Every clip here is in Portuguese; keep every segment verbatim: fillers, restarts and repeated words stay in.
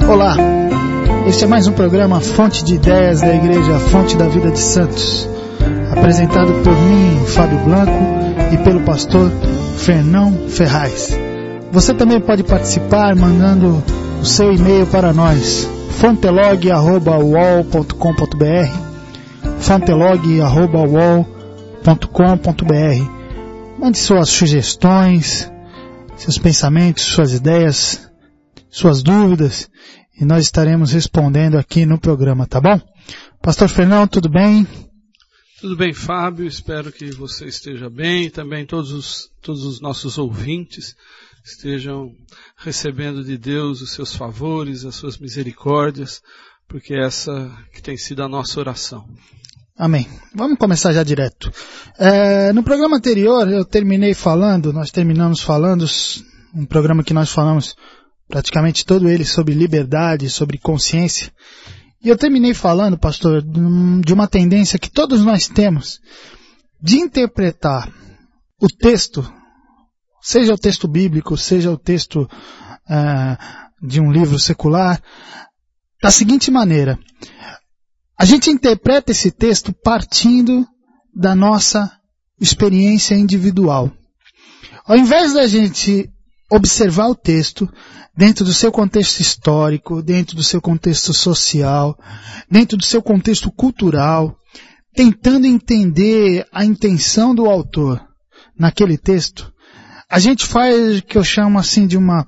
Olá, este é mais um programa Fonte de Ideias da Igreja Fonte da Vida de Santos, apresentado por mim, Fábio Blanco, e pelo pastor Fernão Ferraz. Você também pode participar mandando o seu e-mail para nós, fontelog arroba u o l ponto com ponto b r, fontelog arroba u o l ponto com ponto b r. Mande suas sugestões, seus pensamentos, suas ideias, suas dúvidas, e nós estaremos respondendo aqui no programa, tá bom? Pastor Fernão, tudo bem? Tudo bem, Fábio, espero que você esteja bem e também todos os, todos os nossos ouvintes estejam recebendo de Deus os seus favores, as suas misericórdias, porque essa que tem sido a nossa oração. Amém. Vamos começar já direto. É, no programa anterior eu terminei falando, nós terminamos falando, um programa que nós falamos praticamente todo ele sobre liberdade, sobre consciência. E eu terminei falando, pastor, de uma tendência que todos nós temos de interpretar o texto, seja o texto bíblico, seja o texto uh, de um livro secular, da seguinte maneira: a gente interpreta esse texto partindo da nossa experiência individual. Ao invés da gente observar o texto dentro do seu contexto histórico, dentro do seu contexto social, dentro do seu contexto cultural, tentando entender a intenção do autor naquele texto, a gente faz o que eu chamo assim de uma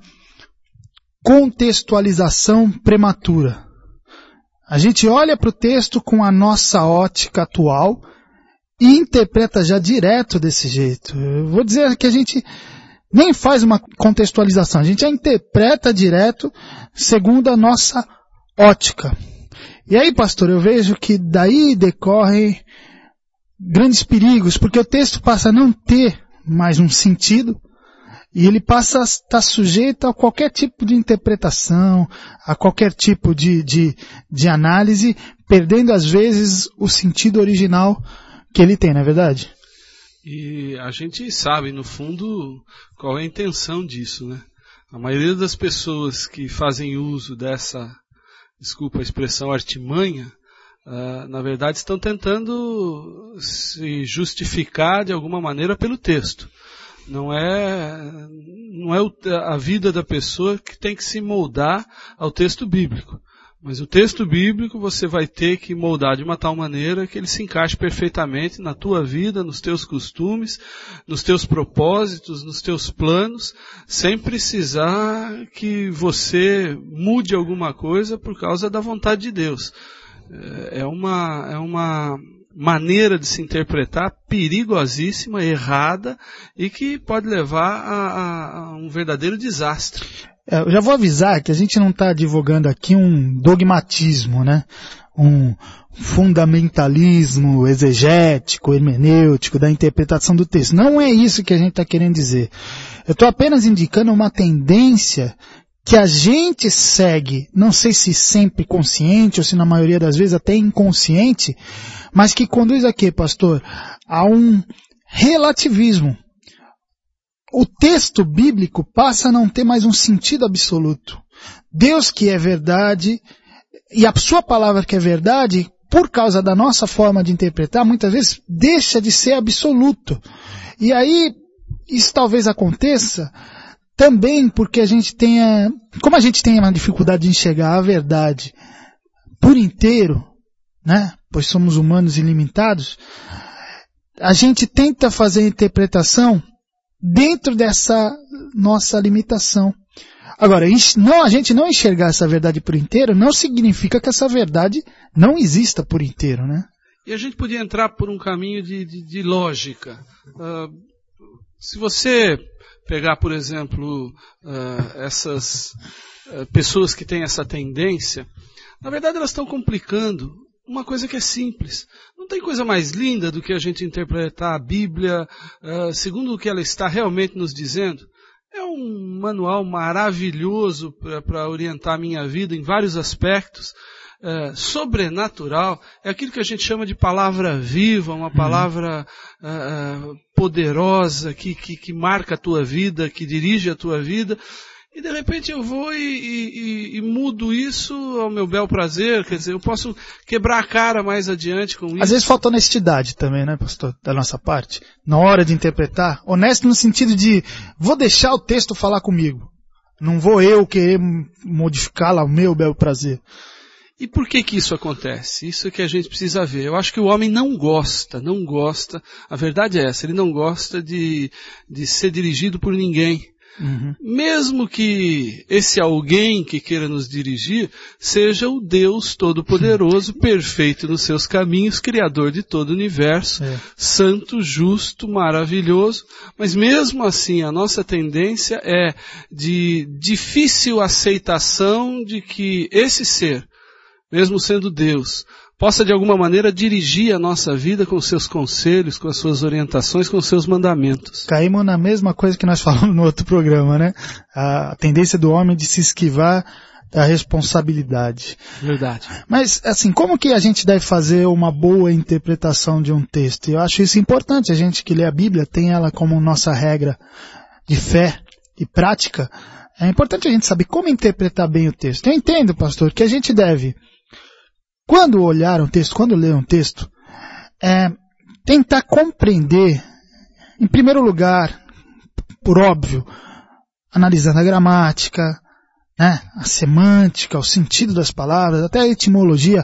contextualização prematura. A gente olha para o texto com a nossa ótica atual e interpreta já direto desse jeito. Eu vou dizer que a gente nem faz uma contextualização, a gente já interpreta direto segundo a nossa ótica. E aí, pastor, eu vejo que daí decorrem grandes perigos, porque o texto passa a não ter mais um sentido, e ele passa a estar sujeito a qualquer tipo de interpretação, a qualquer tipo de, de, de análise, perdendo às vezes o sentido original que ele tem, não é verdade? E a gente sabe, no fundo, qual é a intenção disso, né? A maioria das pessoas que fazem uso dessa, desculpa a expressão, artimanha, uh, na verdade estão tentando se justificar de alguma maneira pelo texto. Não é, não é o, a vida da pessoa que tem que se moldar ao texto bíblico. Mas o texto bíblico você vai ter que moldar de uma tal maneira que ele se encaixe perfeitamente na tua vida, nos teus costumes, nos teus propósitos, nos teus planos, sem precisar que você mude alguma coisa por causa da vontade de Deus. É uma, é uma maneira de se interpretar perigosíssima, errada, e que pode levar a, a um verdadeiro desastre. Eu já vou avisar que a gente não está advogando aqui um dogmatismo, né? Um fundamentalismo exegético, hermenêutico da interpretação do texto. Não é isso que a gente está querendo dizer. Eu estou apenas indicando uma tendência que a gente segue, não sei se sempre consciente ou se na maioria das vezes até inconsciente, mas que conduz a quê, pastor? A um relativismo. O texto bíblico passa a não ter mais um sentido absoluto. Deus que é verdade, e a sua palavra que é verdade, por causa da nossa forma de interpretar, muitas vezes deixa de ser absoluto. E aí, isso talvez aconteça também porque a gente tenha, como a gente tem uma dificuldade de enxergar a verdade por inteiro, né? Pois somos humanos ilimitados, a gente tenta fazer a interpretação dentro dessa nossa limitação. Agora, não, a gente não enxergar essa verdade por inteiro não significa que essa verdade não exista por inteiro, né? E a gente podia entrar por um caminho de, de, de lógica. Uh, se você pegar, por exemplo, uh, essas uh, pessoas que têm essa tendência, na verdade elas estão complicando uma coisa que é simples. Não tem coisa mais linda do que a gente interpretar a Bíblia uh, segundo o que ela está realmente nos dizendo. É um manual maravilhoso para orientar a minha vida em vários aspectos. Uh, sobrenatural, é aquilo que a gente chama de palavra viva, uma palavra uh, poderosa que, que, que marca a tua vida, que dirige a tua vida. E de repente eu vou e, e, e mudo isso ao meu bel prazer, quer dizer, eu posso quebrar a cara mais adiante com isso. Às vezes falta honestidade também, né, pastor, da nossa parte, na hora de interpretar. Honesto no sentido de, vou deixar o texto falar comigo. Não vou eu querer modificá-lo ao meu bel prazer. E por que que isso acontece? Isso é que a gente precisa ver. Eu acho que o homem não gosta, não gosta, a verdade é essa, ele não gosta de, de ser dirigido por ninguém. Uhum. Mesmo que esse alguém que queira nos dirigir seja o Deus Todo-Poderoso, perfeito nos seus caminhos, Criador de todo o universo, é. santo, justo, maravilhoso, mas mesmo assim a nossa tendência é de difícil aceitação de que esse ser, mesmo sendo Deus, possa de alguma maneira dirigir a nossa vida com seus conselhos, com as suas orientações, com os seus mandamentos. Caímos na mesma coisa que nós falamos no outro programa, né? A tendência do homem de se esquivar da responsabilidade. Verdade. Mas, assim, como que a gente deve fazer uma boa interpretação de um texto? Eu acho isso importante. A gente que lê a Bíblia tem ela como nossa regra de fé e prática. É importante a gente saber como interpretar bem o texto. Eu entendo, pastor, que a gente deve, quando olhar um texto, quando ler um texto, é, tentar compreender, em primeiro lugar, por óbvio, analisando a gramática, né, a semântica, o sentido das palavras, até a etimologia,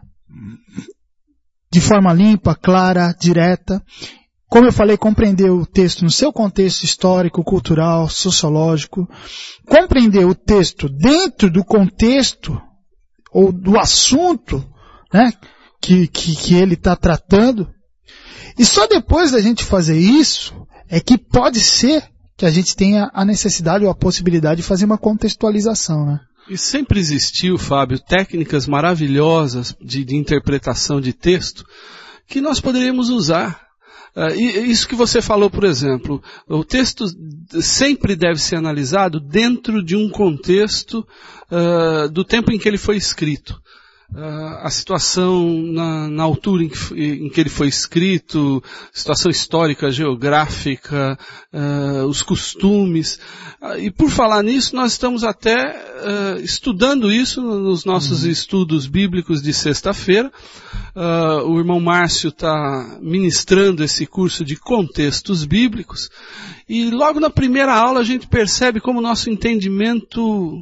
de forma limpa, clara, direta. Como eu falei, compreender o texto no seu contexto histórico, cultural, sociológico, compreender o texto dentro do contexto ou do assunto, né, que, que, que ele está tratando. E só depois da gente fazer isso é que pode ser que a gente tenha a necessidade ou a possibilidade de fazer uma contextualização, né? E sempre existiu, Fábio, técnicas maravilhosas de, de interpretação de texto que nós poderíamos usar. Uh, isso que você falou, por exemplo, o texto sempre deve ser analisado dentro de um contexto uh, do tempo em que ele foi escrito. Uh, a situação na, na altura em que, em que ele foi escrito, situação histórica, geográfica, uh, os costumes. Uh, e por falar nisso, nós estamos até uh, estudando isso nos nossos uhum. estudos bíblicos de sexta-feira. Uh, o irmão Márcio está ministrando esse curso de contextos bíblicos. E logo na primeira aula a gente percebe como o nosso entendimento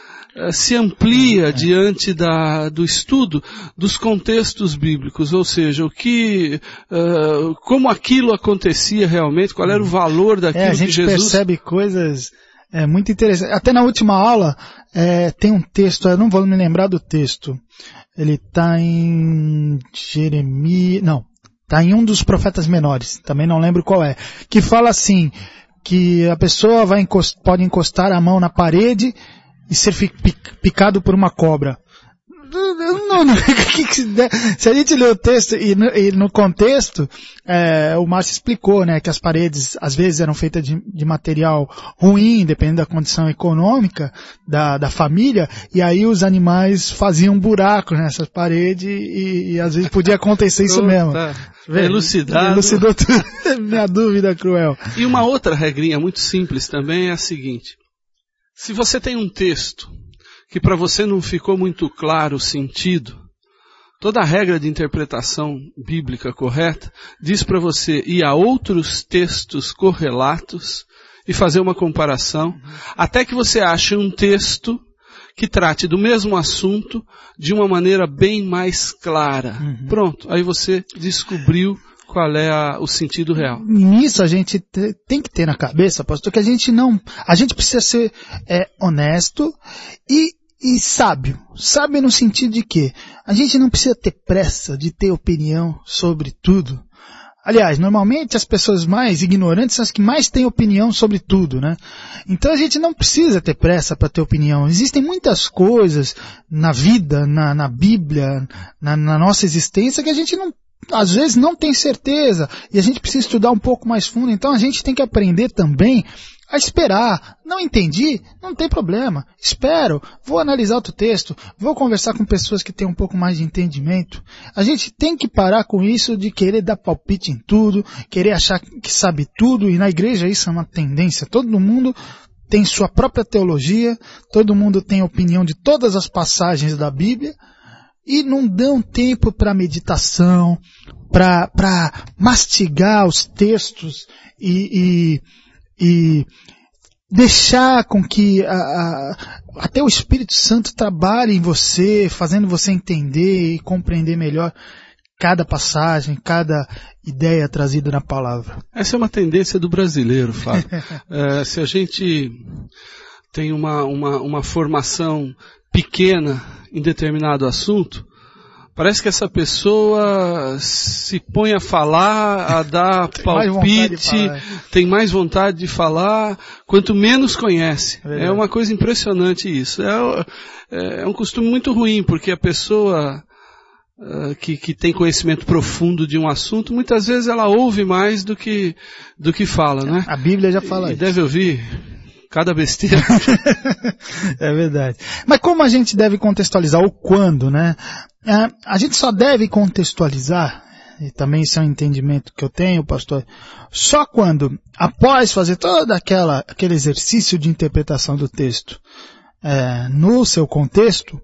se amplia é. diante da, do estudo dos contextos bíblicos, ou seja, o que, uh, como aquilo acontecia realmente, qual era o valor daquilo é, que Jesus... A gente percebe coisas é, muito interessantes. Até na última aula é, tem um texto, eu não vou me lembrar do texto, ele está em Jeremias, não, está em um dos profetas menores, também não lembro qual é, que fala assim, que a pessoa vai encost, pode encostar a mão na parede e ser picado por uma cobra. Não, não, se a gente lê o texto e no, e no contexto, é, o Márcio explicou, né, que as paredes às vezes eram feitas de, de material ruim, dependendo da condição econômica da, da família, e aí os animais faziam buracos nessas paredes e, e às vezes podia acontecer isso mesmo. Tá. Elucidado. Elucidou tudo. Minha dúvida cruel. E uma outra regrinha muito simples também é a seguinte: se você tem um texto que para você não ficou muito claro o sentido, toda a regra de interpretação bíblica correta diz para você ir a outros textos correlatos e fazer uma comparação, uhum. até que você ache um texto que trate do mesmo assunto de uma maneira bem mais clara. Uhum. Pronto, aí você descobriu qual é a, o sentido real. Nisso a gente te, tem que ter na cabeça, pastor, que a gente não, a gente precisa ser é, honesto e, e sábio. Sábio no sentido de que a gente não precisa ter pressa de ter opinião sobre tudo. Aliás, normalmente as pessoas mais ignorantes são as que mais têm opinião sobre tudo, né? Então a gente não precisa ter pressa para ter opinião. Existem muitas coisas na vida, na, na Bíblia, na, na nossa existência que a gente não às vezes não tem certeza, e a gente precisa estudar um pouco mais fundo, então a gente tem que aprender também a esperar. Não entendi? Não tem problema. Espero, vou analisar outro texto, vou conversar com pessoas que têm um pouco mais de entendimento. A gente tem que parar com isso de querer dar palpite em tudo, querer achar que sabe tudo, e na igreja isso é uma tendência. Todo mundo tem sua própria teologia, todo mundo tem opinião de todas as passagens da Bíblia, e não dão tempo para meditação, para mastigar os textos e, e, e deixar com que a, a, até o Espírito Santo trabalhe em você, fazendo você entender e compreender melhor cada passagem, cada ideia trazida na palavra. Essa é uma tendência do brasileiro, Fábio. é, se a gente tem uma, uma, uma formação pequena em determinado assunto, parece que essa pessoa se põe a falar, a dar palpite, tem mais vontade de falar, quanto menos conhece. É, é uma coisa impressionante isso. É, é um costume muito ruim, porque a pessoa uh, que, que tem conhecimento profundo de um assunto, muitas vezes ela ouve mais do que, do que fala, né? A Bíblia já fala e isso. Deve ouvir cada besteira. É verdade. Mas como a gente deve contextualizar o quando, né? É, a gente só deve contextualizar, e também isso é um entendimento que eu tenho, pastor, só quando, após fazer todo aquela, aquele exercício de interpretação do texto é, no seu contexto,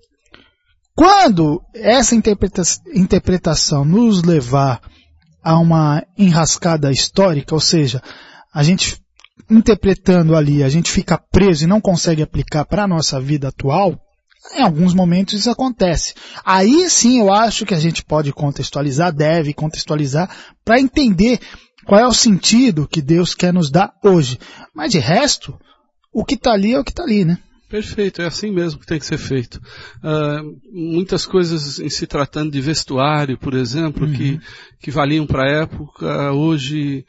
quando essa interpreta interpretação nos levar a uma enrascada histórica, ou seja, a gente interpretando ali, a gente fica preso e não consegue aplicar para a nossa vida atual, em alguns momentos isso acontece. Aí sim eu acho que a gente pode contextualizar, deve contextualizar, para entender qual é o sentido que Deus quer nos dar hoje. Mas de resto, o que está ali é o que está ali, né? Perfeito, é assim mesmo que tem que ser feito. Uh, muitas coisas em se tratando de vestuário, por exemplo, uhum. que, que valiam para a época, hoje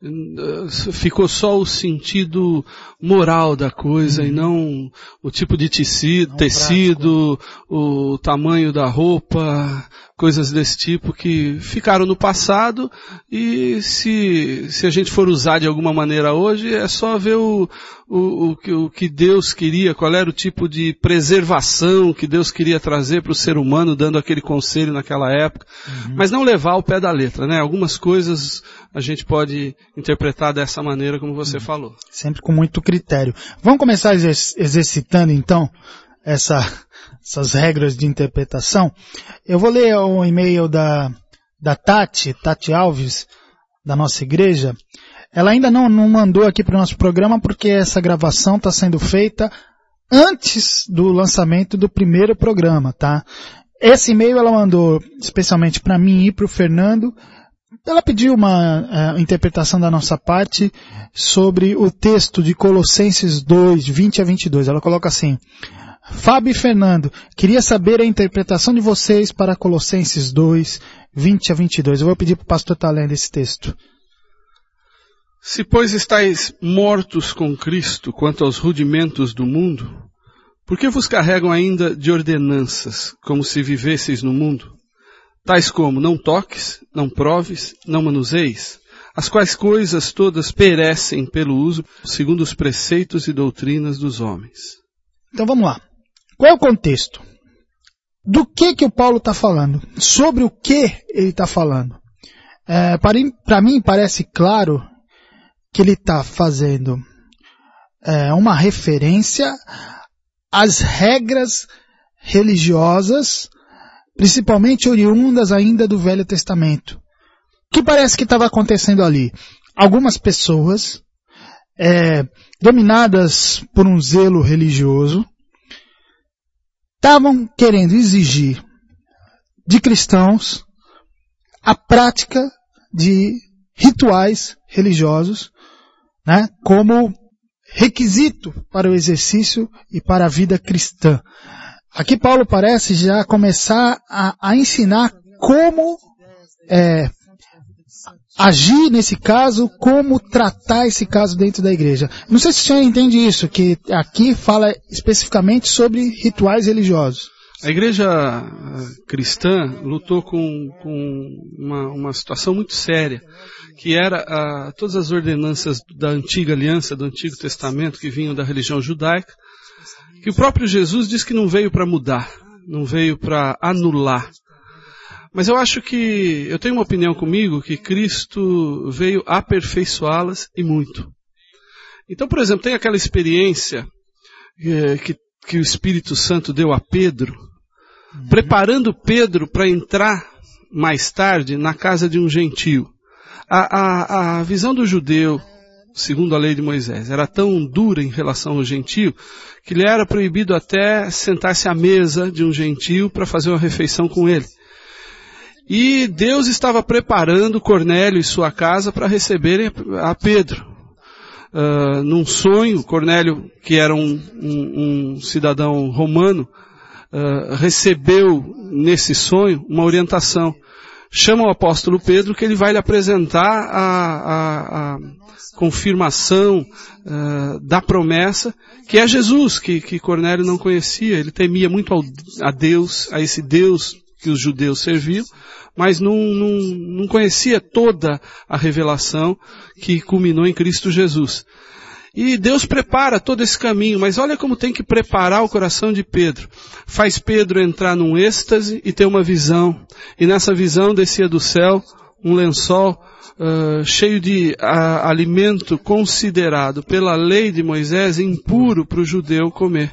uh, ficou só o sentido moral da coisa uhum. e não o tipo de tecido, não tecido o tamanho da roupa, coisas desse tipo que ficaram no passado e se, se a gente for usar de alguma maneira hoje, é só ver o, o, o, o que Deus queria, qual era o tipo de preservação que Deus queria trazer para o ser humano, dando aquele conselho naquela época, uhum. mas não levar ao pé da letra, né? Algumas coisas a gente pode interpretar dessa maneira como você uhum. falou. Sempre com muito critério. Vamos começar exerc exercitando então essa, essas regras de interpretação. Eu vou ler o e-mail da, da Tati, Tati Alves, da nossa igreja. Ela ainda não, não mandou aqui para o nosso programa porque essa gravação está sendo feita antes do lançamento do primeiro programa, tá? Esse e-mail ela mandou especialmente para mim e para o Fernando. Ela pediu uma uh, interpretação da nossa parte sobre o texto de Colossenses dois, vinte a vinte e dois. Ela coloca assim: Fábio e Fernando, queria saber a interpretação de vocês para Colossenses dois, vinte a vinte e dois. Eu vou pedir para o pastor estar lendo esse texto. Se, pois, estáis mortos com Cristo quanto aos rudimentos do mundo, por que vos carregam ainda de ordenanças, como se vivesseis no mundo? Tais como, não toques, não proves, não manuseis, as quais coisas todas perecem pelo uso, segundo os preceitos e doutrinas dos homens. Então vamos lá. Qual é o contexto? Do que que o Paulo está falando? Sobre o que ele está falando? É, para mim parece claro que ele está fazendo é, uma referência às regras religiosas, principalmente oriundas ainda do Velho Testamento. O que parece que estava acontecendo ali? Algumas pessoas, é, dominadas por um zelo religioso, estavam querendo exigir de cristãos a prática de rituais religiosos, né, como requisito para o exercício e para a vida cristã. Aqui Paulo parece já começar a, a ensinar como é, agir nesse caso, como tratar esse caso dentro da igreja. Não sei se o senhor entende isso, que aqui fala especificamente sobre rituais religiosos. A igreja cristã lutou com, com uma, uma situação muito séria, que era a, todas as ordenanças da antiga aliança, do Antigo Testamento, que vinham da religião judaica, que o próprio Jesus diz que não veio para mudar, não veio para anular. Mas eu acho que, eu tenho uma opinião comigo, que Cristo veio aperfeiçoá-las e muito. Então, por exemplo, tem aquela experiência é, que, que o Espírito Santo deu a Pedro, uhum. preparando Pedro para entrar mais tarde na casa de um gentio. A, a, a visão do judeu, segundo a lei de Moisés, era tão dura em relação ao gentio, que lhe era proibido até sentar-se à mesa de um gentio para fazer uma refeição com ele. E Deus estava preparando Cornélio e sua casa para receberem a Pedro. Uh, num sonho, Cornélio, que era um, um, um cidadão romano, uh, recebeu nesse sonho uma orientação. Chama o apóstolo Pedro que ele vai lhe apresentar a, a, a confirmação uh, da promessa, que é Jesus, que, que Cornélio não conhecia. Ele temia muito ao, a Deus, a esse Deus que os judeus serviam, mas não, não, não conhecia toda a revelação que culminou em Cristo Jesus. E Deus prepara todo esse caminho, mas olha como tem que preparar o coração de Pedro. Faz Pedro entrar num êxtase e ter uma visão. E nessa visão descia do céu um lençol uh, cheio de uh, alimento considerado pela lei de Moisés impuro para o judeu comer.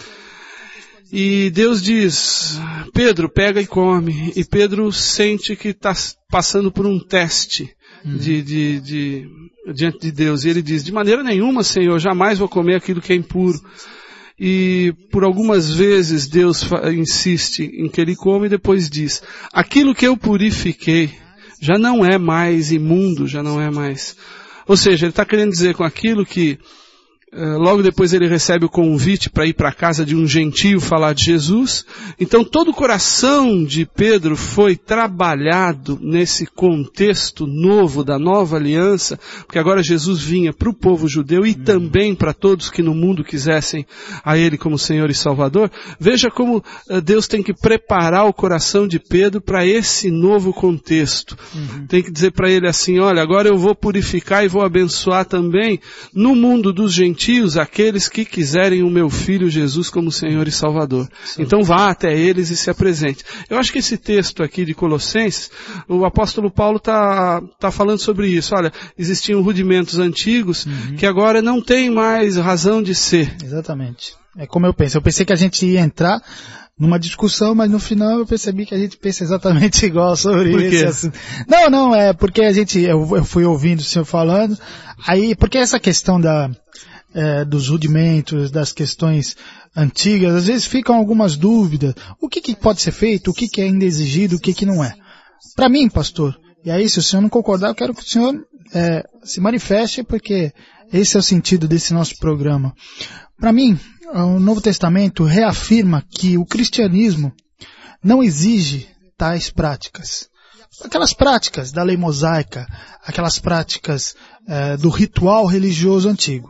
E Deus diz, Pedro, pega e come. E Pedro sente que está passando por um teste hum. de, de, de, diante de Deus. E ele diz, de maneira nenhuma, Senhor, jamais vou comer aquilo que é impuro. E por algumas vezes Deus insiste em que ele come e depois diz, aquilo que eu purifiquei já não é mais imundo, já não é mais. Ou seja, ele está querendo dizer com aquilo que logo depois ele recebe o convite para ir para a casa de um gentio falar de Jesus. Então todo o coração de Pedro foi trabalhado nesse contexto novo da nova aliança, porque agora Jesus vinha para o povo judeu e também para todos que no mundo quisessem a Ele como Senhor e Salvador. Veja como Deus tem que preparar o coração de Pedro para esse novo contexto. Uhum. Tem que dizer para ele assim, olha, agora eu vou purificar e vou abençoar também no mundo dos gentios aqueles que quiserem o meu filho Jesus como Senhor e Salvador. Sim. Então vá até eles e se apresente. Eu acho que esse texto aqui de Colossenses, o apóstolo Paulo está tá falando sobre isso. Olha, existiam rudimentos antigos uhum. que agora não tem mais razão de ser. Exatamente. É como eu penso. Eu pensei que a gente ia entrar numa discussão, mas no final eu percebi que a gente pensa exatamente igual sobre Por quê? esse assunto. Não, não, é porque a gente, eu, eu fui ouvindo o senhor falando, aí, porque essa questão da É, dos rudimentos, das questões antigas, às vezes ficam algumas dúvidas. O que, que pode ser feito? O que, que é ainda exigido? O que, que não é? Para mim, pastor, e aí se o senhor não concordar, eu quero que o senhor é, se manifeste, porque esse é o sentido desse nosso programa. Para mim, o Novo Testamento reafirma que o cristianismo não exige tais práticas. Aquelas práticas da lei mosaica, aquelas práticas é, do ritual religioso antigo.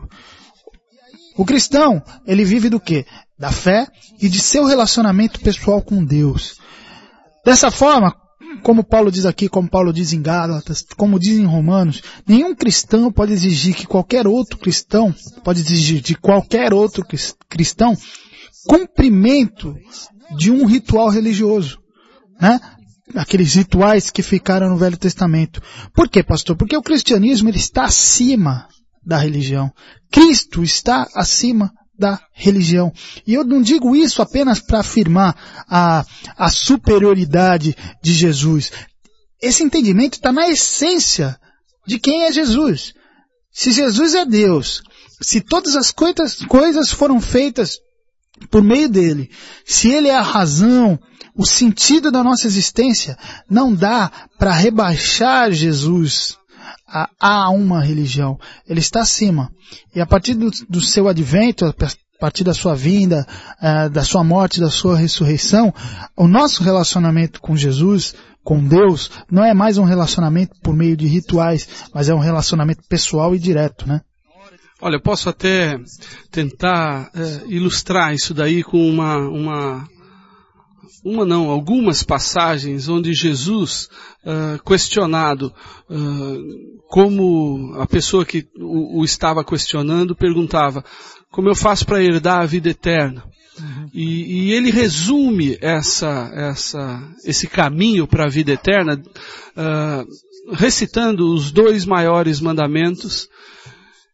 O cristão, ele vive do quê? Da fé e de seu relacionamento pessoal com Deus. Dessa forma, como Paulo diz aqui, como Paulo diz em Gálatas, como diz em Romanos, nenhum cristão pode exigir que qualquer outro cristão, pode exigir de qualquer outro cristão, cumprimento de um ritual religioso, né? Aqueles rituais que ficaram no Velho Testamento. Por quê, pastor? Porque o cristianismo, ele está acima da religião. Cristo está acima da religião. E eu não digo isso apenas para afirmar a, a superioridade de Jesus. Esse entendimento está na essência de quem é Jesus. Se Jesus é Deus, se todas as coisas, coisas foram feitas por meio dele, se ele é a razão, o sentido da nossa existência, não dá para rebaixar Jesus a, a uma religião. Ele está acima. E a partir do, do seu advento, a partir da sua vinda, uh, da sua morte, da sua ressurreição, o nosso relacionamento com Jesus, com Deus, não é mais um relacionamento por meio de rituais, mas é um relacionamento pessoal e direto, né? Olha, eu posso até tentar uh, ilustrar isso daí com uma, uma, uma não, algumas passagens onde Jesus, uh, questionado, uh, como a pessoa que o, o estava questionando perguntava, como eu faço para herdar a vida eterna? Uhum. E, e ele resume essa, essa, esse caminho para a vida eterna, uh, recitando os dois maiores mandamentos,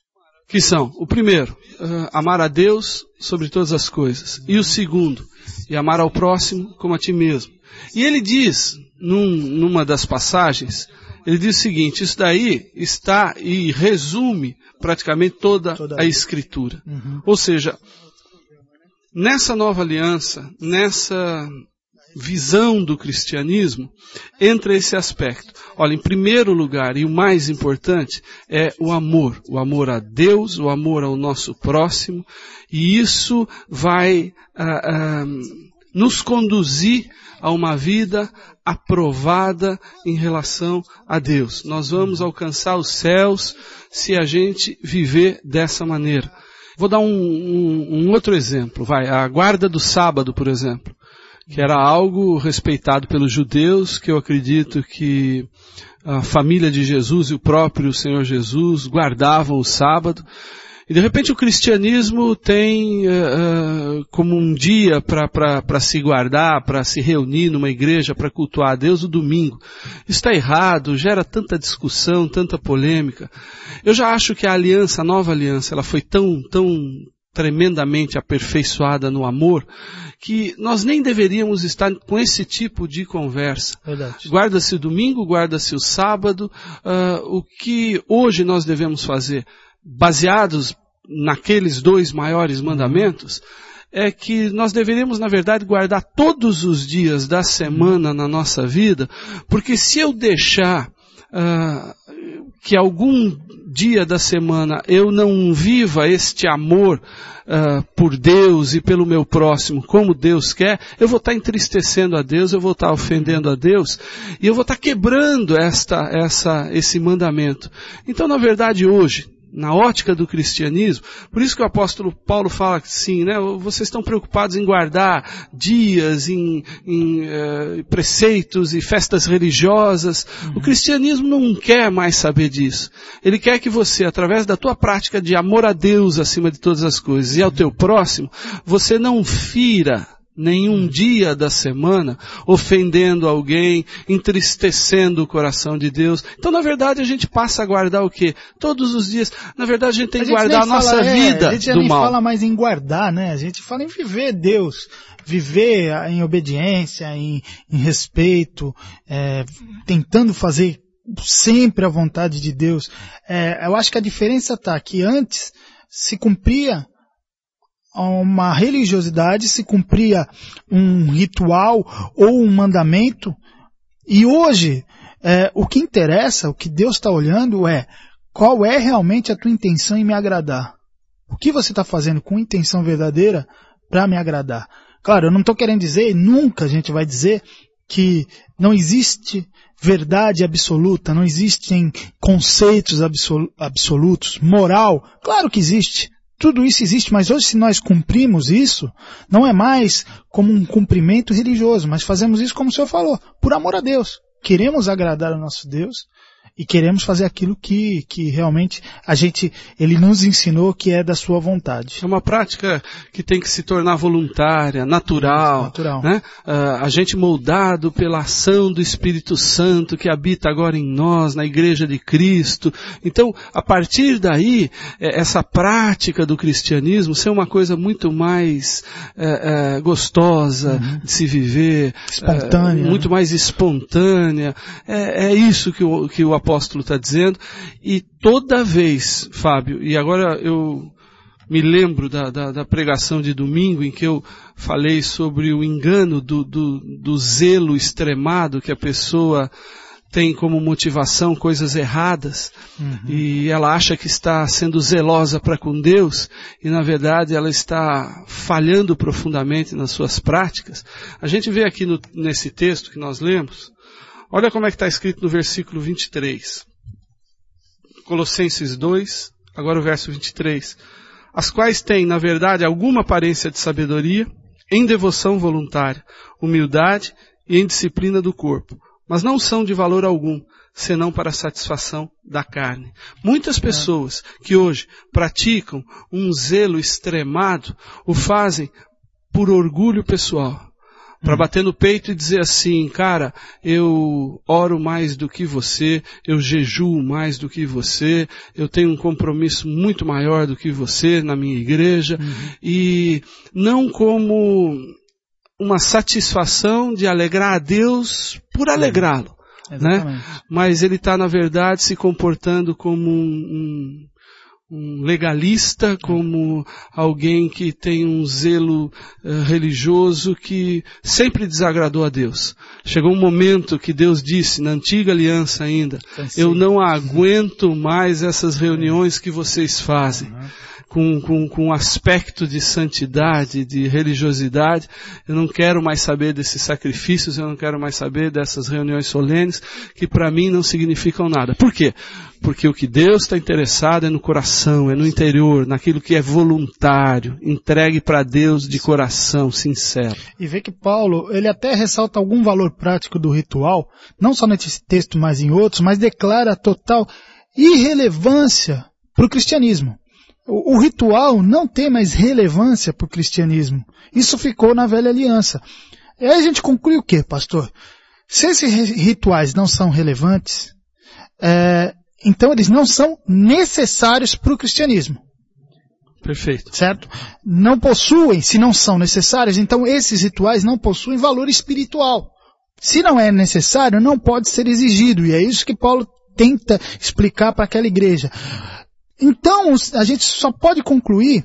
Que são, o primeiro, uh, amar a Deus sobre todas as coisas. E o segundo, e amar ao próximo como a ti mesmo. E ele diz, num, numa das passagens, ele diz o seguinte, isso daí está e resume praticamente toda, toda a Escritura. Uhum. Ou seja, nessa nova aliança, nessa visão do cristianismo, entra esse aspecto. Olha, em primeiro lugar, e o mais importante, é o amor. O amor a Deus, o amor ao nosso próximo, e isso vai ah, ah, nos conduzir a uma vida aprovada em relação a Deus. Nós vamos alcançar os céus se a gente viver dessa maneira. Vou dar um, um, um outro exemplo. Vai, a guarda do sábado, por exemplo, que era algo respeitado pelos judeus, que eu acredito que a família de Jesus e o próprio Senhor Jesus guardavam o sábado. E de repente o cristianismo tem uh, como um dia para se guardar, para se reunir numa igreja, para cultuar a Deus o domingo. Isso está errado, gera tanta discussão, tanta polêmica. Eu já acho que a aliança, a nova aliança, ela foi tão, tão tremendamente aperfeiçoada no amor, que nós nem deveríamos estar com esse tipo de conversa. Verdade. Guarda-se o domingo, guarda-se o sábado. Uh, o que hoje nós devemos fazer, baseados naqueles dois maiores mandamentos, é que nós deveríamos, na verdade, guardar todos os dias da semana na nossa vida, porque se eu deixar uh, que algum dia da semana eu não viva este amor uh, por Deus e pelo meu próximo como Deus quer, eu vou estar entristecendo a Deus, eu vou estar ofendendo a Deus, e eu vou estar quebrando esta, essa, esse mandamento. Então, na verdade, hoje, na ótica do cristianismo, por isso que o apóstolo Paulo fala assim, né, vocês estão preocupados em guardar dias, em, em uh, preceitos e festas religiosas. Uhum. O cristianismo não quer mais saber disso. Ele quer que você, através da tua prática de amor a Deus acima de todas as coisas e ao teu próximo, você não fira nenhum dia da semana, ofendendo alguém, entristecendo o coração de Deus. Então, na verdade, a gente passa a guardar o quê? Todos os dias. Na verdade, a gente tem que guardar a nossa fala, vida é, a gente do já nem mal. fala mais em guardar, né? A gente fala em viver Deus. Viver em obediência, em, em respeito, é, tentando fazer sempre a vontade de Deus. É, eu acho que a diferença está que antes se cumpria uma religiosidade, se cumpria um ritual ou um mandamento, e hoje é, o que interessa, o que Deus está olhando é qual é realmente a tua intenção em me agradar. O que você está fazendo com intenção verdadeira para me agradar. Claro, eu não estou querendo dizer, nunca a gente vai dizer que não existe verdade absoluta, não existem conceitos absolu- absolutos, moral, claro que existe. Tudo isso existe, mas hoje se nós cumprimos isso, não é mais como um cumprimento religioso, mas fazemos isso como o Senhor falou, por amor a Deus. Queremos agradar ao nosso Deus e queremos fazer aquilo que, que realmente a gente, Ele nos ensinou que é da sua vontade. É uma prática que tem que se tornar voluntária, natural, natural. Né? Uh, a gente moldado pela ação do Espírito Santo que habita agora em nós, na Igreja de Cristo. Então, a partir daí, essa prática do cristianismo ser uma coisa muito mais uh, uh, gostosa uhum. de se viver, espontânea, uh, muito né? mais espontânea. É, é isso que o, que o apóstolo está dizendo, e toda vez, Fábio, e agora eu me lembro da, da, da pregação de domingo em que eu falei sobre o engano do, do, do zelo extremado que a pessoa tem como motivação coisas erradas, uhum. e ela acha que está sendo zelosa para com Deus, e na verdade ela está falhando profundamente nas suas práticas. A gente vê aqui no, nesse texto que nós lemos, olha como é que está escrito no versículo vinte e três. Colossenses dois, agora o verso vinte e três. As quais têm, na verdade, alguma aparência de sabedoria, em devoção voluntária, humildade e em disciplina do corpo, mas não são de valor algum, senão para a satisfação da carne. Muitas pessoas que hoje praticam um zelo extremado, o fazem por orgulho pessoal. para bater no peito e dizer assim, cara, eu oro mais do que você, eu jejuo mais do que você, eu tenho um compromisso muito maior do que você na minha igreja, uhum. e não como uma satisfação de alegrar a Deus por alegrá-lo, né? Mas ele está, na verdade, se comportando como um, um um legalista, como alguém que tem um zelo uh, religioso que sempre desagradou a Deus. Chegou um momento que Deus disse, na antiga aliança ainda, eu não aguento mais essas reuniões que vocês fazem. Com, com, com aspecto de santidade, de religiosidade, eu não quero mais saber desses sacrifícios, eu não quero mais saber dessas reuniões solenes, que para mim não significam nada. Por quê? Porque o que Deus está interessado é no coração, é no interior, naquilo que é voluntário, entregue para Deus de coração sincero. E vê que Paulo, ele até ressalta algum valor prático do ritual, não só nesse texto, mas em outros, mas declara total irrelevância para o cristianismo. O, o ritual não tem mais relevância para o cristianismo. Isso ficou na velha aliança. E aí a gente conclui o quê, pastor? Se esses rituais não são relevantes, é, então eles não são necessários para o cristianismo. Perfeito. Certo? Não possuem, se não são necessários, então esses rituais não possuem valor espiritual. Se não é necessário, não pode ser exigido. E é isso que Paulo tenta explicar para aquela igreja. Então, a gente só pode concluir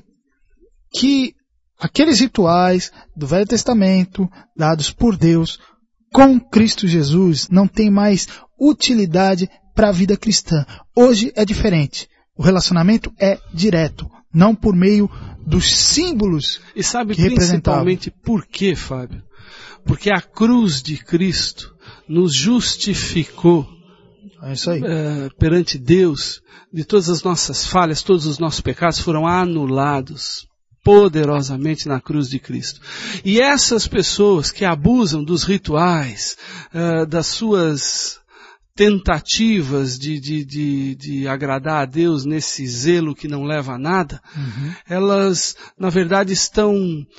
que aqueles rituais do Velho Testamento, dados por Deus, com Cristo Jesus, não tem mais utilidade para a vida cristã. Hoje é diferente. O relacionamento é direto, não por meio dos símbolos e sabe que principalmente por quê, Fábio? Porque a cruz de Cristo nos justificou é isso aí. Uh, perante Deus, de todas as nossas falhas, todos os nossos pecados foram anulados poderosamente na cruz de Cristo. E essas pessoas que abusam dos rituais, uh, das suas tentativas de, de, de, de agradar a Deus nesse zelo que não leva a nada, uhum. elas, na verdade, estão,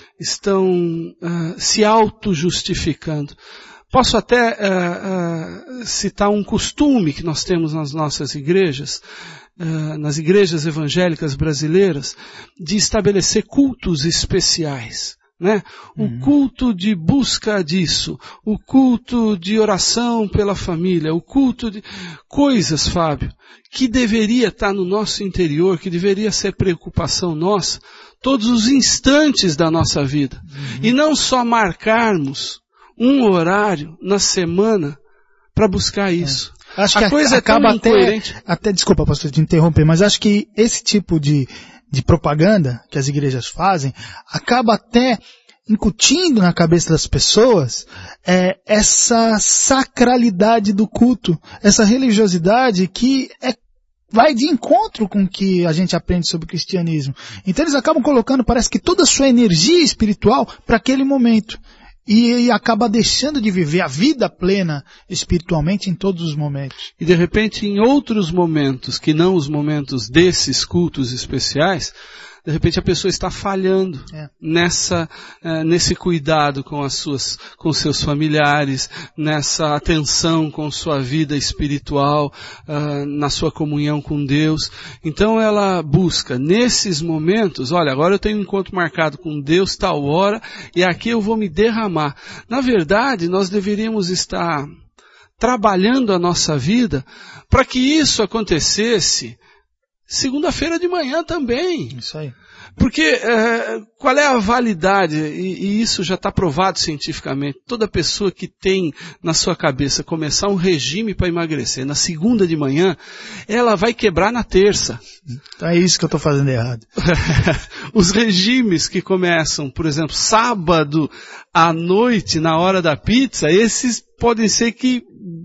estão uh, se auto-justificando. Posso até uh, uh, citar um costume que nós temos nas nossas igrejas, uh, nas igrejas evangélicas brasileiras, de estabelecer cultos especiais. Né? O uhum. culto de busca disso, o culto de oração pela família, o culto de coisas, Fábio, que deveria estar no nosso interior, que deveria ser preocupação nossa, todos os instantes da nossa vida. Uhum. E não só marcarmos um horário na semana para buscar isso. É. Acho a que coisa acaba é até, até, desculpa, pastor, te interromper, mas acho que esse tipo de, de propaganda que as igrejas fazem acaba até incutindo na cabeça das pessoas é, essa sacralidade do culto, essa religiosidade que é, vai de encontro com o que a gente aprende sobre o cristianismo. Então eles acabam colocando, parece que toda a sua energia espiritual para aquele momento. E, e acaba deixando de viver a vida plena espiritualmente em todos os momentos. E de repente em outros momentos, que não os momentos desses cultos especiais, de repente a pessoa está falhando é. nessa, uh, nesse cuidado com as suas, com seus familiares, nessa atenção com sua vida espiritual, uh, na sua comunhão com Deus. Então ela busca nesses momentos, olha, agora eu tenho um encontro marcado com Deus tal hora e aqui eu vou me derramar. Na verdade, nós deveríamos estar trabalhando a nossa vida para que isso acontecesse segunda-feira de manhã também. Isso aí. Porque é, qual é a validade, e, e isso já está provado cientificamente, toda pessoa que tem na sua cabeça começar um regime para emagrecer na segunda de manhã, ela vai quebrar na terça. Então é isso que eu estou fazendo errado. Os regimes que começam, por exemplo, sábado à noite, na hora da pizza, esses podem ser que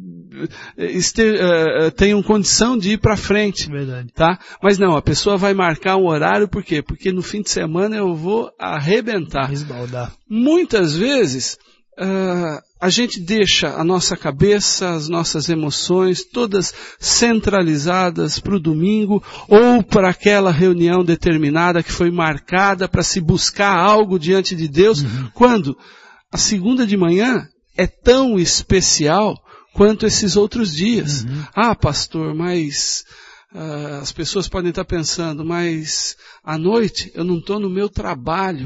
Este, uh, tenham condição de ir para frente. Verdade. Tá? Mas não, a pessoa vai marcar um horário, por quê? Porque no fim de semana eu vou arrebentar. Esbaldar. Muitas vezes uh, a gente deixa a nossa cabeça, as nossas emoções todas centralizadas para o domingo ou para aquela reunião determinada que foi marcada para se buscar algo diante de Deus, uhum. quando a segunda de manhã é tão especial quanto esses outros dias. Uhum. Ah, pastor, mas uh, as pessoas podem estar pensando, mas à noite eu não estou no meu trabalho.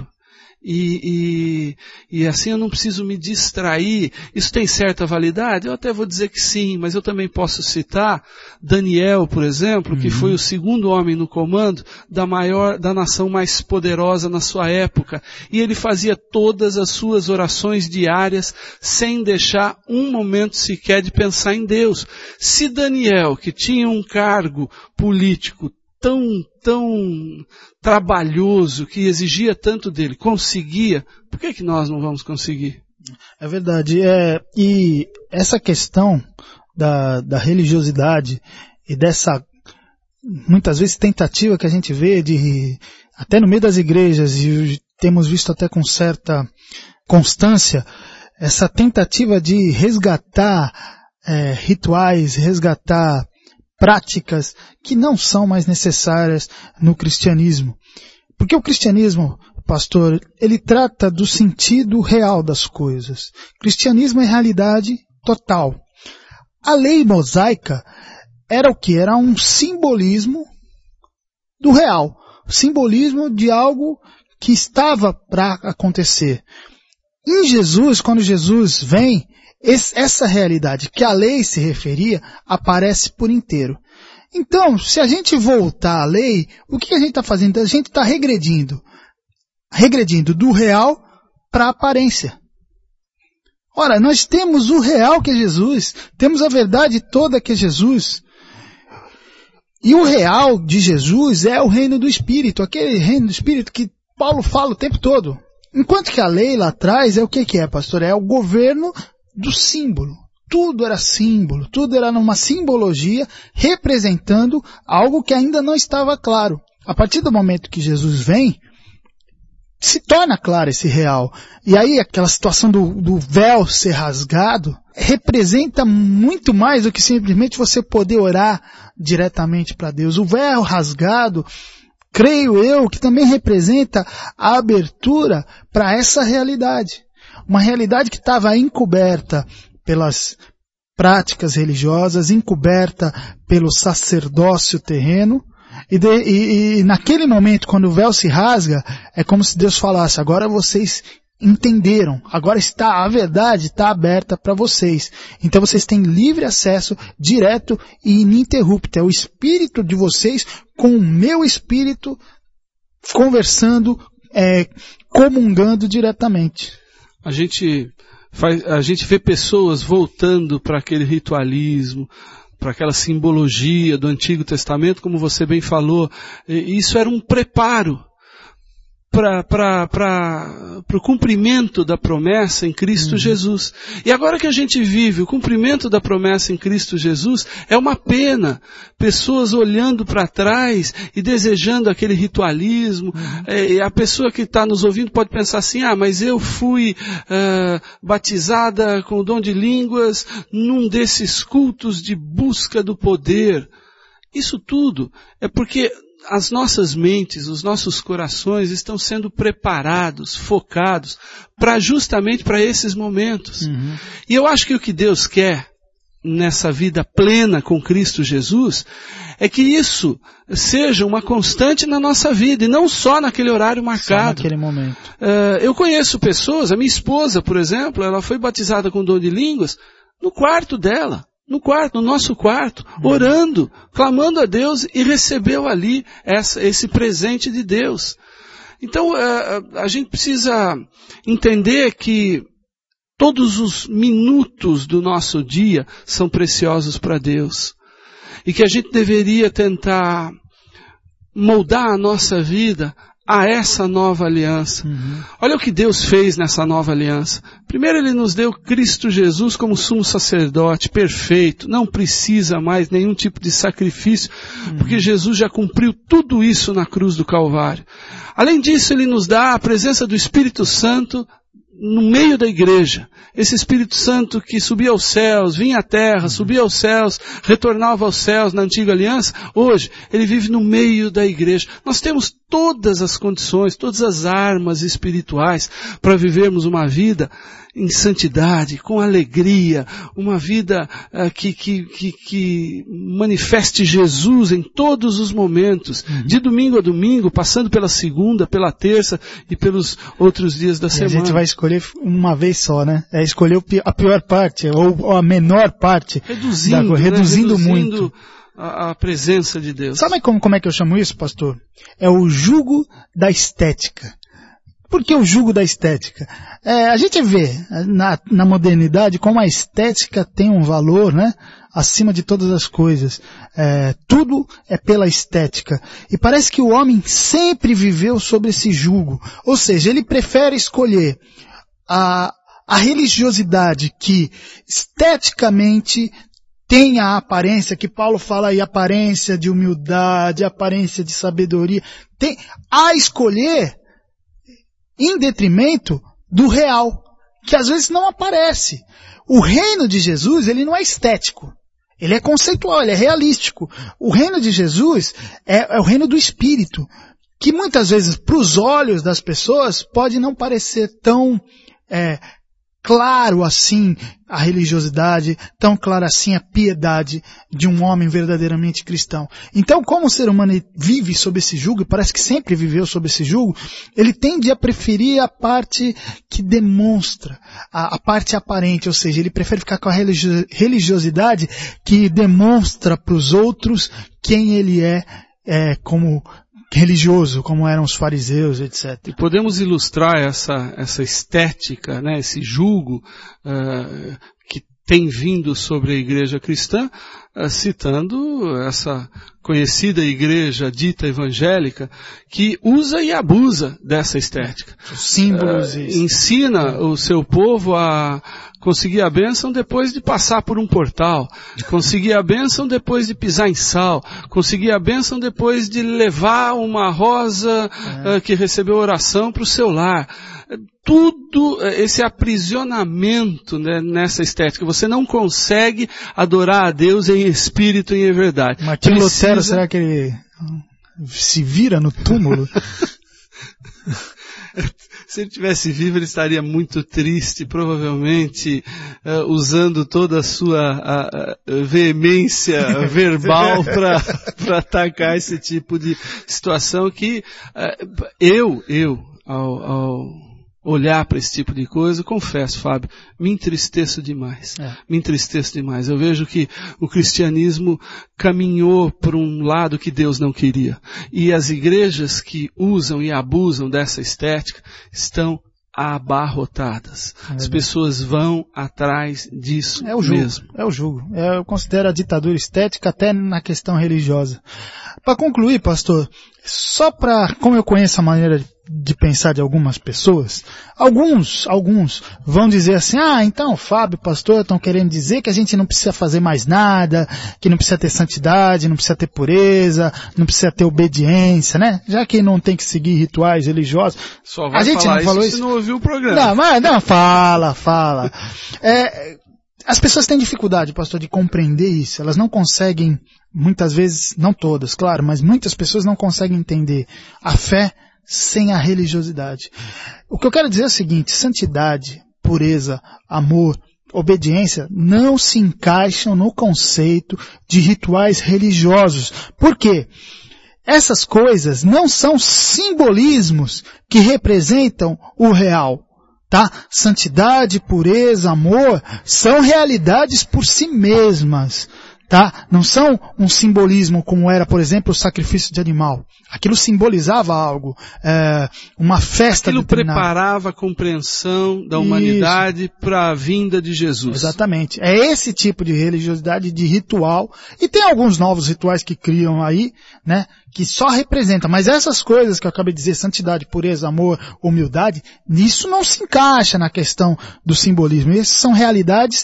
E, e, e assim eu não preciso me distrair. Isso tem certa validade? Eu até vou dizer que sim, mas eu também posso citar Daniel, por exemplo, uhum. que foi o segundo homem no comando da maior, da nação mais poderosa na sua época. E ele fazia todas as suas orações diárias sem deixar um momento sequer de pensar em Deus. Se Daniel, que tinha um cargo político tão, tão trabalhoso, que exigia tanto dele, conseguia, por que que nós não vamos conseguir? É verdade. É, e essa questão da, da religiosidade e dessa, muitas vezes, tentativa que a gente vê de, até no meio das igrejas, e temos visto até com certa constância, essa tentativa de resgatar é, rituais, resgatar práticas que não são mais necessárias no cristianismo. Porque o cristianismo, pastor, ele trata do sentido real das coisas. Cristianismo é realidade total. A lei mosaica era o que? Era um simbolismo do real. Simbolismo de algo que estava para acontecer. Em Jesus, quando Jesus vem, essa realidade que a lei se referia aparece por inteiro. Então, se a gente voltar à lei, o que a gente está fazendo? A gente está regredindo. Regredindo do real para a aparência. Ora, nós temos o real que é Jesus, temos a verdade toda que é Jesus. E o real de Jesus é o reino do Espírito, aquele reino do Espírito que Paulo fala o tempo todo. Enquanto que a lei lá atrás é o que, que é, pastor? É o governo do símbolo. Tudo era símbolo, tudo era numa simbologia representando algo que ainda não estava claro. A partir do momento que Jesus vem, se torna claro esse real. E aí aquela situação do, do véu ser rasgado representa muito mais do que simplesmente você poder orar diretamente para Deus. O véu rasgado, creio eu, que também representa a abertura para essa realidade. Uma realidade que estava encoberta pelas práticas religiosas, encoberta pelo sacerdócio terreno, e, de, e, e naquele momento, quando o véu se rasga, é como se Deus falasse, agora vocês entenderam, agora está a verdade está aberta para vocês. Então vocês têm livre acesso, direto e ininterrupto. É o Espírito de vocês com o meu Espírito conversando, é, comungando diretamente. A gente, faz, a gente vê pessoas voltando para aquele ritualismo, para aquela simbologia do Antigo Testamento, como você bem falou. E isso era um preparo para o cumprimento da promessa em Cristo uhum. Jesus. E agora que a gente vive o cumprimento da promessa em Cristo Jesus, é uma pena pessoas olhando para trás e desejando aquele ritualismo. Uhum. É, a pessoa que está nos ouvindo pode pensar assim, ah, mas eu fui uh, batizada com o dom de línguas num desses cultos de busca do poder. Isso tudo é porque as nossas mentes, os nossos corações estão sendo preparados, focados, para justamente para esses momentos. Uhum. E eu acho que o que Deus quer nessa vida plena com Cristo Jesus é que isso seja uma constante na nossa vida e não só naquele horário marcado. Só naquele momento. Uh, eu conheço pessoas, a minha esposa, por exemplo, ela foi batizada com dom de línguas no quarto dela. No quarto, no nosso quarto, orando, clamando a Deus e recebeu ali essa, esse presente de Deus. Então, a, a gente precisa entender que todos os minutos do nosso dia são preciosos para Deus. E que a gente deveria tentar moldar a nossa vida a essa nova aliança. Uhum. Olha o que Deus fez nessa nova aliança. Primeiro Ele nos deu Cristo Jesus como sumo sacerdote, perfeito, não precisa mais nenhum tipo de sacrifício, uhum. porque Jesus já cumpriu tudo isso na cruz do Calvário. Além disso, Ele nos dá a presença do Espírito Santo no meio da igreja. Esse Espírito Santo que subia aos céus, vinha à terra, subia aos céus, retornava aos céus na antiga aliança, hoje ele vive no meio da igreja. Nós temos todas as condições, todas as armas espirituais para vivermos uma vida em santidade, com alegria, uma vida uh, que, que, que, que manifeste Jesus em todos os momentos, uhum. de domingo a domingo, passando pela segunda, pela terça e pelos outros dias da e semana. A gente vai escolher uma vez só, né? É escolher a pior parte, ou, ou a menor parte. Reduzindo, da, né? reduzindo, reduzindo muito. A, a presença de Deus. Sabe como, como é que eu chamo isso, pastor? É o jugo da estética. Por que o jugo da estética? É, a gente vê na, na modernidade como a estética tem um valor, né, acima de todas as coisas. É, tudo é pela estética. E parece que o homem sempre viveu sob esse jugo. Ou seja, ele prefere escolher a, a religiosidade que esteticamente tem a aparência, que Paulo fala aí, aparência de humildade, aparência de sabedoria. Tem a escolher em detrimento do real, que às vezes não aparece. O reino de Jesus, ele não é estético. Ele é conceitual, ele é realístico. O reino de Jesus é, é o reino do Espírito, que muitas vezes, para os olhos das pessoas, pode não parecer tão é, claro assim a religiosidade, tão claro assim a piedade de um homem verdadeiramente cristão. Então, como o ser humano vive sob esse jugo, e parece que sempre viveu sob esse jugo, ele tende a preferir a parte que demonstra, a, a parte aparente, ou seja, ele prefere ficar com a religio, religiosidade que demonstra para os outros quem ele é, é como religioso, como eram os fariseus, etcétera. E podemos ilustrar essa, essa estética, né, esse jugo uh, que tem vindo sobre a igreja cristã, uh, citando essa conhecida igreja dita evangélica que usa e abusa dessa estética. Os símbolos. Uh, ensina o seu povo a conseguir a bênção depois de passar por um portal, conseguir a bênção depois de pisar em sal, conseguir a bênção depois de levar uma rosa é. uh, que recebeu oração para o seu lar. Tudo esse aprisionamento, né, nessa estética. Você não consegue adorar a Deus em espírito e em verdade. Martinho Precisa... Lutero, será que ele se vira no túmulo? Se ele tivesse vivo, ele estaria muito triste, provavelmente uh, usando toda a sua a, a veemência verbal para atacar esse tipo de situação que uh, eu, eu, ao, ao olhar para esse tipo de coisa, confesso, Fábio, me entristeço demais. É. Me entristeço demais. Eu vejo que o cristianismo caminhou por um lado que Deus não queria. E as igrejas que usam e abusam dessa estética estão abarrotadas. É. As pessoas vão atrás disso é o jugo, mesmo. É o jugo. Eu considero a ditadura estética até na questão religiosa. Para concluir, pastor, só para, como eu conheço a maneira de de pensar de algumas pessoas, alguns, alguns vão dizer assim, ah, então, Fábio, pastor, estão querendo dizer que a gente não precisa fazer mais nada, que não precisa ter santidade, não precisa ter pureza, não precisa ter obediência, né? Já que não tem que seguir rituais religiosos. Só vai a gente falar não falou isso isso. Se não ouviu o programa. Não, mas não, fala, fala. É, as pessoas têm dificuldade, pastor, de compreender isso. Elas não conseguem, muitas vezes, não todas, claro, mas muitas pessoas não conseguem entender a fé sem a religiosidade. O que eu quero dizer é o seguinte, santidade, pureza, amor, obediência não se encaixam no conceito de rituais religiosos. Por quê? Essas coisas não são simbolismos que representam o real. Tá? Santidade, pureza, amor são realidades por si mesmas. Tá? Não são um simbolismo como era, por exemplo, o sacrifício de animal. Aquilo simbolizava algo, é, uma festa Aquilo determinada. Preparava a compreensão da humanidade para a vinda de Jesus. Exatamente. É esse tipo de religiosidade, de ritual. E tem alguns novos rituais que criam aí, né, que só representam. Mas essas coisas que eu acabei de dizer, santidade, pureza, amor, humildade, nisso não se encaixa na questão do simbolismo. Essas são realidades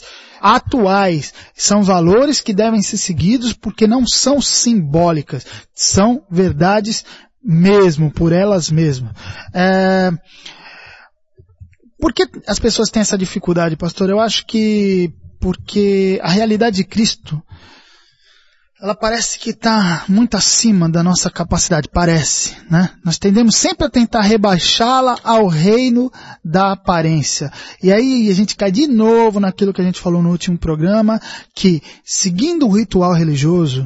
atuais, são valores que devem ser seguidos porque não são simbólicas, são verdades mesmo, por elas mesmas. É... Por que as pessoas têm essa dificuldade, pastor? Eu acho que porque a realidade de Cristo, ela parece que está muito acima da nossa capacidade, parece, né? Nós tendemos sempre a tentar rebaixá-la ao reino da aparência. E aí a gente cai de novo naquilo que a gente falou no último programa, que seguindo o ritual religioso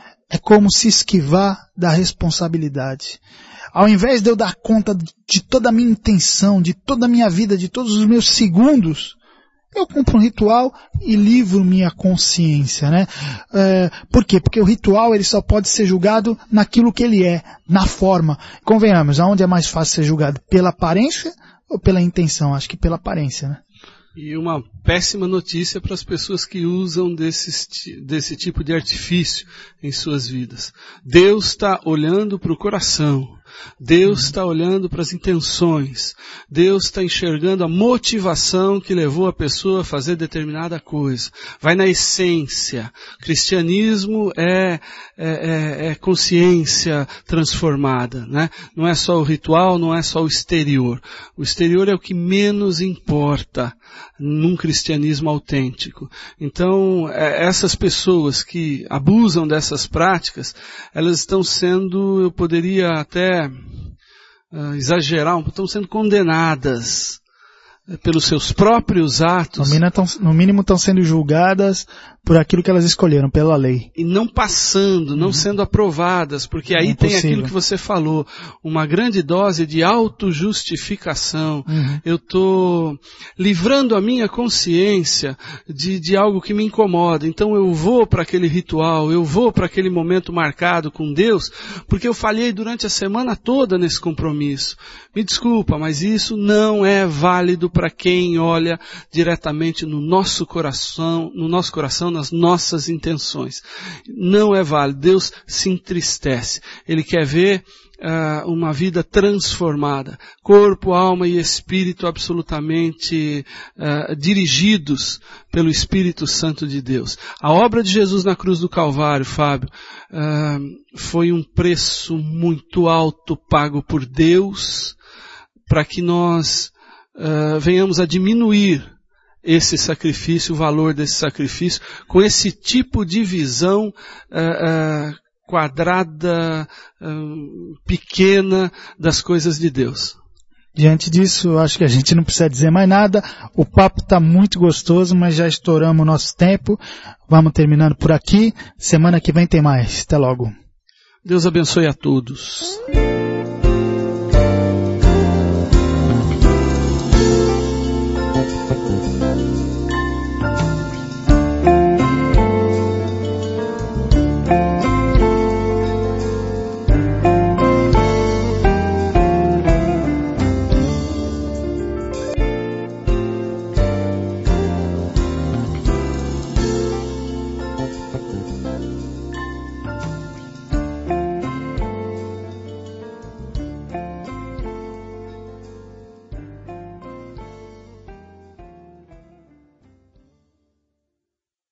é como se esquivar da responsabilidade. Ao invés de eu dar conta de toda a minha intenção, de toda a minha vida, de todos os meus segundos, eu cumpro um ritual e livro minha consciência, né? É, por quê? Porque o ritual ele só pode ser julgado naquilo que ele é, na forma. Convenhamos, aonde é mais fácil ser julgado? Pela aparência ou pela intenção? Acho que pela aparência, né? E uma péssima notícia para as pessoas que usam desse, desse tipo de artifício em suas vidas. Deus está olhando para o coração. Deus está olhando para as intenções. Deus está enxergando a motivação que levou a pessoa a fazer determinada coisa. Vai na essência. Cristianismo é, é, é consciência transformada, né? Não é só o ritual, não é só o exterior. O exterior é o que menos importa num cristianismo autêntico. Então, essas pessoas que abusam dessas práticas, elas estão sendo, eu poderia até uh, exagerar, estão sendo condenadas pelos seus próprios atos. No mínimo estão sendo julgadas por aquilo que elas escolheram, pela lei. E não passando, não uhum. sendo aprovadas, porque aí é tem aquilo que você falou, uma grande dose de autojustificação. Uhum. Eu estou livrando a minha consciência de, de algo que me incomoda, então eu vou para aquele ritual, eu vou para aquele momento marcado com Deus, porque eu falhei durante a semana toda nesse compromisso. Me desculpa, mas isso não é válido para quem olha diretamente no nosso coração, no nosso coração, nas nossas intenções. Não é válido. Deus se entristece. Ele quer ver uh, uma vida transformada. Corpo, alma e espírito absolutamente uh, dirigidos pelo Espírito Santo de Deus. A obra de Jesus na cruz do Calvário, Fábio, uh, foi um preço muito alto pago por Deus para que nós uh, venhamos a diminuir esse sacrifício, o valor desse sacrifício, com esse tipo de visão uh, uh, quadrada, uh, pequena das coisas de Deus. Diante disso, eu acho que a gente não precisa dizer mais nada. O papo está muito gostoso, mas já estouramos o nosso tempo. Vamos terminando por aqui. Semana que vem tem mais. Até logo. Deus abençoe a todos.